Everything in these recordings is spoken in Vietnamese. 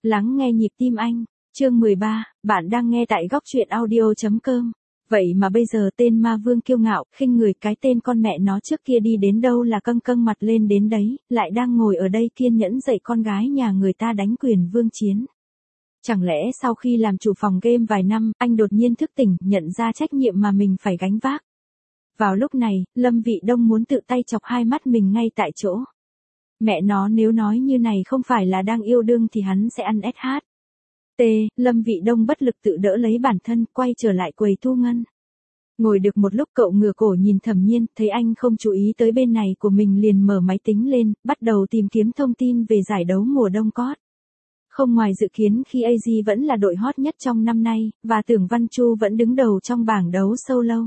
Lắng nghe nhịp tim anh, chương 13, bạn đang nghe tại góc truyện audio.com. Vậy mà bây giờ tên ma vương kiêu ngạo, khinh người cái tên con mẹ nó trước kia đi đến đâu là căng căng mặt lên đến đấy, lại đang ngồi ở đây kiên nhẫn dạy con gái nhà người ta đánh quyền vương chiến. Chẳng lẽ sau khi làm chủ phòng game vài năm, anh đột nhiên thức tỉnh, nhận ra trách nhiệm mà mình phải gánh vác. Vào lúc này, Lâm Vị Đông muốn tự tay chọc hai mắt mình ngay tại chỗ. Mẹ nó, nếu nói như này không phải là đang yêu đương thì hắn sẽ ăn SH. Lâm Vị Đông bất lực tự đỡ lấy bản thân, quay trở lại quầy thu ngân. Ngồi được một lúc cậu ngửa cổ nhìn Thẩm Nhiên, thấy anh không chú ý tới bên này của mình liền mở máy tính lên, bắt đầu tìm kiếm thông tin về giải đấu mùa đông cót. Không ngoài dự kiến khi AZ vẫn là đội hot nhất trong năm nay, và Tưởng Văn Chu vẫn đứng đầu trong bảng đấu solo.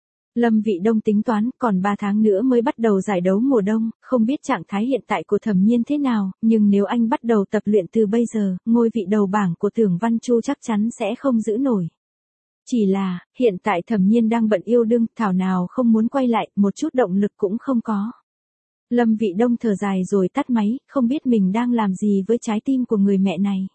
Lâm Vị Đông tính toán, còn 3 tháng nữa mới bắt đầu giải đấu mùa đông, không biết trạng thái hiện tại của Thẩm Nhiên thế nào, nhưng nếu anh bắt đầu tập luyện từ bây giờ, ngôi vị đầu bảng của Tưởng Văn Chu chắc chắn sẽ không giữ nổi. Chỉ là, hiện tại Thẩm Nhiên đang bận yêu đương, thảo nào không muốn quay lại, một chút động lực cũng không có. Lâm Vị Đông thở dài rồi tắt máy, không biết mình đang làm gì với trái tim của người mẹ này.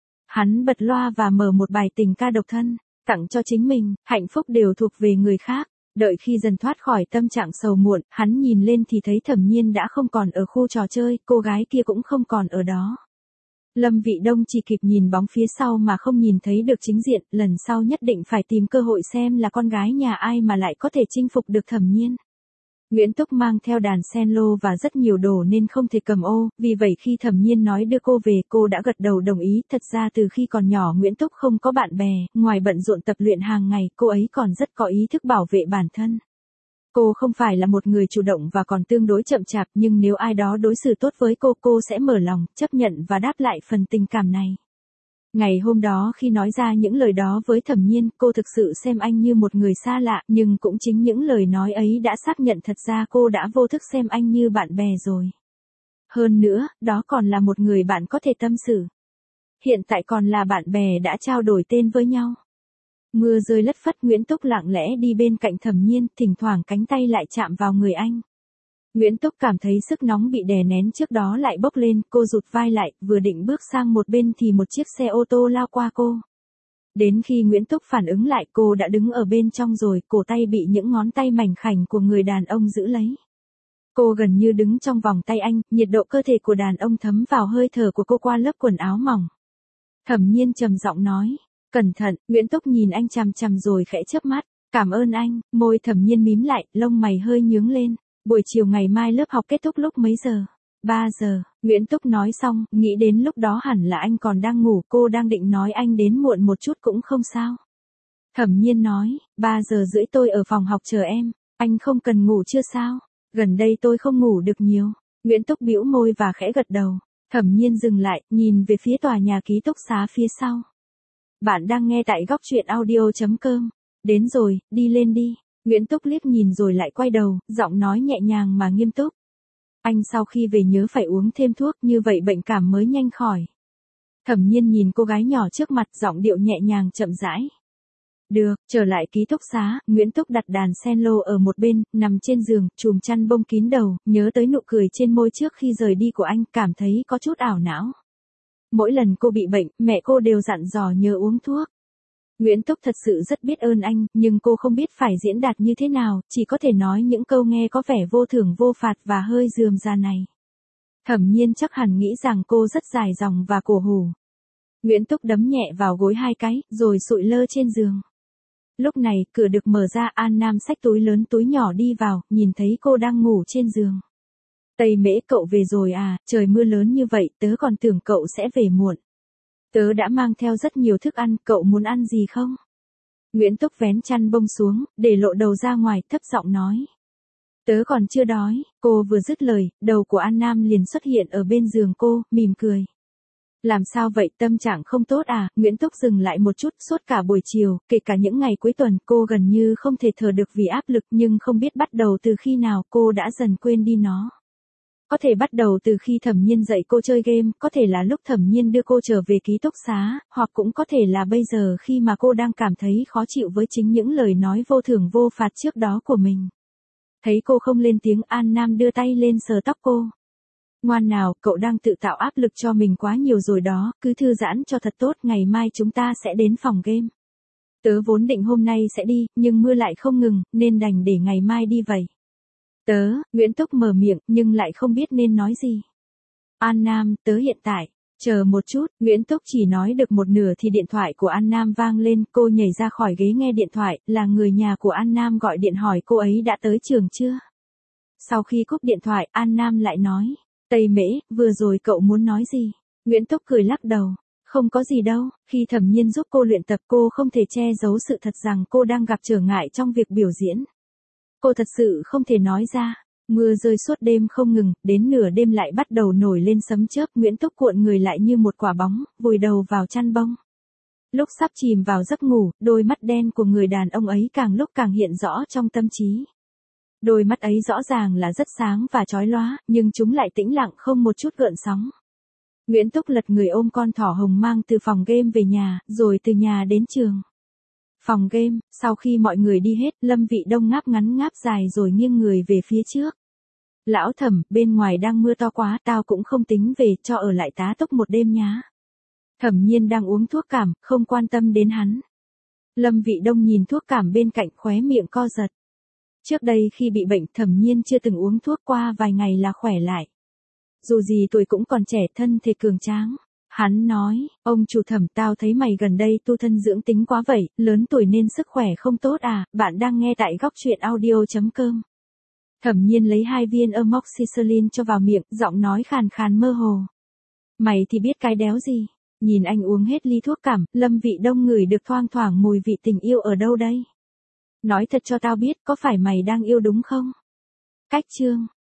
Hắn bật loa và mở một bài tình ca độc thân, tặng cho chính mình, hạnh phúc đều thuộc về người khác. Đợi khi dần thoát khỏi tâm trạng sầu muộn, hắn nhìn lên thì thấy Thẩm Nhiên đã không còn ở khu trò chơi, cô gái kia cũng không còn ở đó. Lâm Vị Đông chỉ kịp nhìn bóng phía sau mà không nhìn thấy được chính diện, lần sau nhất định phải tìm cơ hội xem là con gái nhà ai mà lại có thể chinh phục được Thẩm Nhiên. Nguyễn Túc mang theo đàn cello và rất nhiều đồ nên không thể cầm ô, vì vậy khi Thẩm Nhiên nói đưa cô về cô đã gật đầu đồng ý. Thật ra từ khi còn nhỏ Nguyễn Túc không có bạn bè, ngoài bận rộn tập luyện hàng ngày, cô ấy còn rất có ý thức bảo vệ bản thân. Cô không phải là một người chủ động và còn tương đối chậm chạp, nhưng nếu ai đó đối xử tốt với cô sẽ mở lòng, chấp nhận và đáp lại phần tình cảm này. Ngày hôm đó khi nói ra những lời đó với Thẩm Nhiên, cô thực sự xem anh như một người xa lạ, nhưng cũng chính những lời nói ấy đã xác nhận thật ra cô đã vô thức xem anh như bạn bè rồi. Hơn nữa, đó còn là một người bạn có thể tâm sự. Hiện tại còn là bạn bè đã trao đổi tên với nhau. Mưa rơi lất phất, Nguyễn Túc lặng lẽ đi bên cạnh Thẩm Nhiên, thỉnh thoảng cánh tay lại chạm vào người anh. Nguyễn Túc cảm thấy sức nóng bị đè nén trước đó lại bốc lên, cô rụt vai lại, vừa định bước sang một bên thì một chiếc xe ô tô lao qua cô. Đến khi Nguyễn Túc phản ứng lại cô đã đứng ở bên trong rồi, cổ tay bị những ngón tay mảnh khảnh của người đàn ông giữ lấy. Cô gần như đứng trong vòng tay anh, nhiệt độ cơ thể của đàn ông thấm vào hơi thở của cô qua lớp quần áo mỏng. Thẩm Nhiên trầm giọng nói, cẩn thận. Nguyễn Túc nhìn anh chằm chằm rồi khẽ chớp mắt, cảm ơn anh. Môi Thẩm Nhiên mím lại, lông mày hơi nhướng lên. Buổi chiều ngày mai lớp học kết thúc lúc mấy giờ? 3 giờ, Nguyễn Túc nói xong, nghĩ đến lúc đó hẳn là anh còn đang ngủ, cô đang định nói anh đến muộn một chút cũng không sao. Thẩm Nhiên nói, 3 giờ rưỡi tôi ở phòng học chờ em, anh không cần ngủ chưa sao? Gần đây tôi không ngủ được nhiều. Nguyễn Túc bĩu môi và khẽ gật đầu. Thẩm Nhiên dừng lại, nhìn về phía tòa nhà ký túc xá phía sau. Bạn đang nghe tại góc truyện audio.com. Đến rồi, đi lên đi. Nguyễn Túc liếc nhìn rồi lại quay đầu, giọng nói nhẹ nhàng mà nghiêm túc. Anh sau khi về nhớ phải uống thêm thuốc, như vậy bệnh cảm mới nhanh khỏi. Thẩm Nhiên nhìn cô gái nhỏ trước mặt, giọng điệu nhẹ nhàng chậm rãi. Được, trở lại ký túc xá, Nguyễn Túc đặt đàn cello ở một bên, nằm trên giường, chùm chăn bông kín đầu, nhớ tới nụ cười trên môi trước khi rời đi của anh, cảm thấy có chút ảo não. Mỗi lần cô bị bệnh, mẹ cô đều dặn dò nhớ uống thuốc. Nguyễn Túc thật sự rất biết ơn anh, nhưng cô không biết phải diễn đạt như thế nào, chỉ có thể nói những câu nghe có vẻ vô thưởng vô phạt và hơi rườm rà này. Thẩm Nhiên chắc hẳn nghĩ rằng cô rất dài dòng và cổ hủ. Nguyễn Túc đấm nhẹ vào gối 2 cái, rồi sụi lơ trên giường. Lúc này, cửa được mở ra, An Nam xách túi lớn túi nhỏ đi vào, nhìn thấy cô đang ngủ trên giường. Tây Mễ, cậu về rồi à, trời mưa lớn như vậy, tớ còn tưởng cậu sẽ về muộn. Tớ đã mang theo rất nhiều thức ăn, cậu muốn ăn gì không? Nguyễn Túc vén chăn bông xuống, để lộ đầu ra ngoài, thấp giọng nói. Tớ còn chưa đói. Cô vừa dứt lời, đầu của An Nam liền xuất hiện ở bên giường cô, mỉm cười. Làm sao vậy, tâm trạng không tốt à? Nguyễn Túc dừng lại một chút, suốt cả buổi chiều, kể cả những ngày cuối tuần, cô gần như không thể thở được vì áp lực, nhưng không biết bắt đầu từ khi nào cô đã dần quên đi nó. Có thể bắt đầu từ khi Thẩm Nhiên dạy cô chơi game, có thể là lúc Thẩm Nhiên đưa cô trở về ký túc xá, hoặc cũng có thể là bây giờ khi mà cô đang cảm thấy khó chịu với chính những lời nói vô thưởng vô phạt trước đó của mình. Thấy cô không lên tiếng, An Nam đưa tay lên sờ tóc cô. Ngoan nào, cậu đang tự tạo áp lực cho mình quá nhiều rồi đó, cứ thư giãn cho thật tốt, ngày mai chúng ta sẽ đến phòng game. Tớ vốn định hôm nay sẽ đi, nhưng mưa lại không ngừng, nên đành để ngày mai đi vậy. Nguyễn Túc mở miệng, nhưng lại không biết nên nói gì. An Nam, tớ hiện tại. Chờ một chút, Nguyễn Túc chỉ nói được một nửa thì điện thoại của An Nam vang lên, cô nhảy ra khỏi ghế nghe điện thoại, là người nhà của An Nam gọi điện hỏi cô ấy đã tới trường chưa. Sau khi cúp điện thoại, An Nam lại nói, Tây Mễ, vừa rồi cậu muốn nói gì? Nguyễn Túc cười lắc đầu, không có gì đâu, khi Thẩm Nhiên giúp cô luyện tập cô không thể che giấu sự thật rằng cô đang gặp trở ngại trong việc biểu diễn. Cô thật sự không thể nói ra. Mưa rơi suốt đêm không ngừng, đến nửa đêm lại bắt đầu nổi lên sấm chớp, Nguyễn Túc cuộn người lại như một quả bóng, vùi đầu vào chăn bông. Lúc sắp chìm vào giấc ngủ, đôi mắt đen của người đàn ông ấy càng lúc càng hiện rõ trong tâm trí. Đôi mắt ấy rõ ràng là rất sáng và chói lóa, nhưng chúng lại tĩnh lặng không một chút gợn sóng. Nguyễn Túc lật người ôm con thỏ hồng mang từ phòng game về nhà, rồi từ nhà đến trường. Phòng game, sau khi mọi người đi hết, Lâm Vị Đông ngáp ngắn ngáp dài rồi nghiêng người về phía trước. Lão Thẩm, bên ngoài đang mưa to quá, tao cũng không tính về, cho ở lại tá túc một đêm nhá. Thẩm Nhiên đang uống thuốc cảm, không quan tâm đến hắn. Lâm Vị Đông nhìn thuốc cảm bên cạnh, khóe miệng co giật. Trước đây khi bị bệnh, Thẩm Nhiên chưa từng uống thuốc, qua vài ngày là khỏe lại. Dù gì tuổi cũng còn trẻ, thân thể cường tráng. Hắn nói, ông chủ Thẩm, tao thấy mày gần đây tu thân dưỡng tính quá vậy, lớn tuổi nên sức khỏe không tốt à, bạn đang nghe tại góc truyện audio.com. Thẩm Nhiên lấy 2 viên amoxicillin cho vào miệng, giọng nói khàn khàn mơ hồ. Mày thì biết cái đéo gì. Nhìn anh uống hết ly thuốc cảm, Lâm Vị Đông ngửi được thoang thoảng mùi vị tình yêu ở đâu đây. Nói thật cho tao biết, có phải mày đang yêu đúng không? Cách chương.